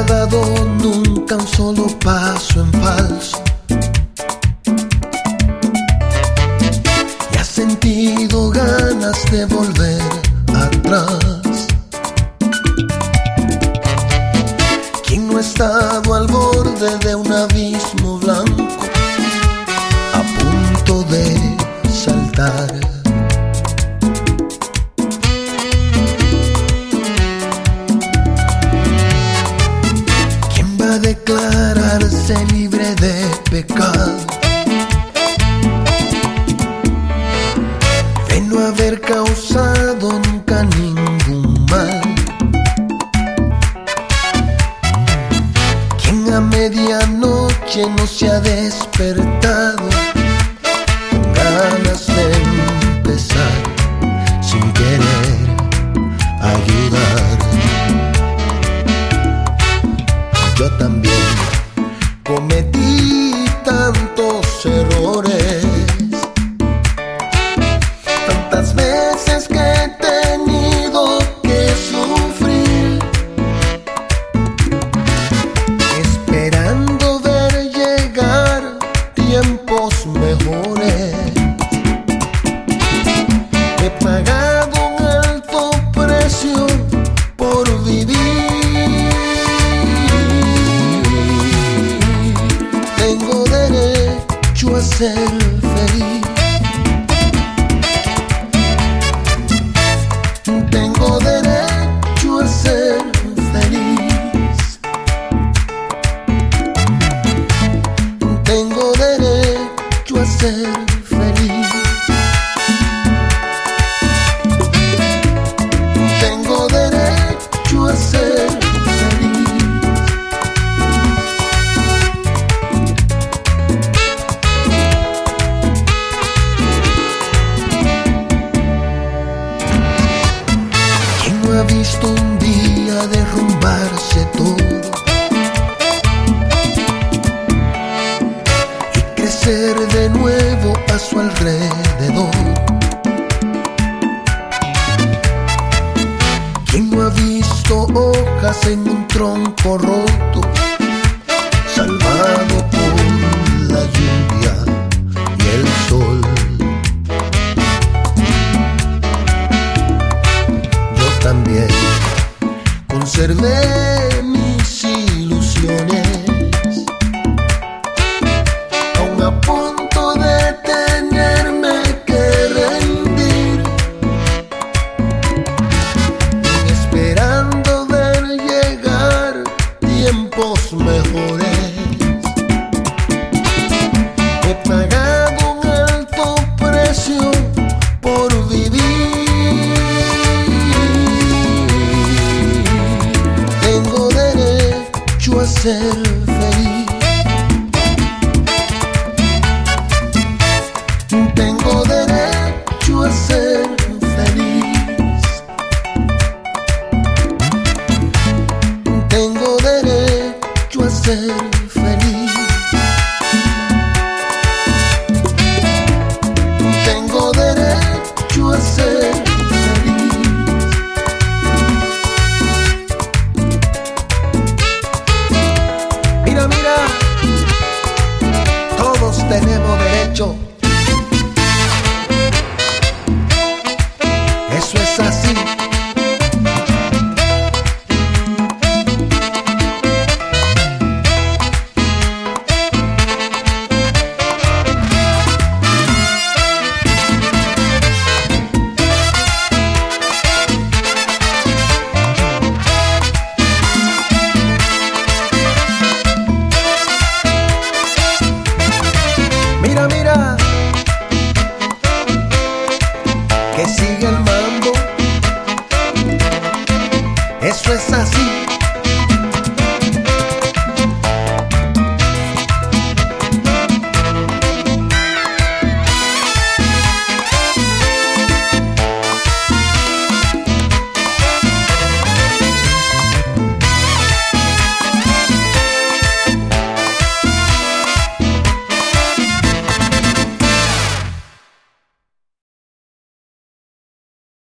dado nunca un solo paso en falso y has sentido ganas de volver atrás. ¿Quién no ha estado al borde de un abismo blanco a punto de saltar? Declararse libre de pecado, de no haber causado nunca ningún mal. Quien a medianoche no se ha despertado con ganas de empezar sin querer ayudar. Yo también cometí tantos errores, tantas veces que he tenido que sufrir, esperando ver llegar tiempos mejores. He pagado un alto precio por vivir. A ser feliz. Tengo derecho a ser feliz. Tengo derecho a ser feliz. Tengo derecho a ser feliz. Ha visto un día derrumbarse todo y crecer de nuevo a su alrededor. ¿Quién no ha visto hojas en un tronco roto, salvado por la lluvia y el sol? También conservé mis ilusiones, aún a punto de tenerme que rendir, esperando ver llegar tiempos mejores. He pagado un alto precio por vivir. A ser feliz. Tengo derecho a ser feliz. Tengo derecho a ser feliz. Tengo derecho a ser feliz. Mira, todos tenemos derecho. Eso es así. Mira, que sigue el mambo. Eso es así.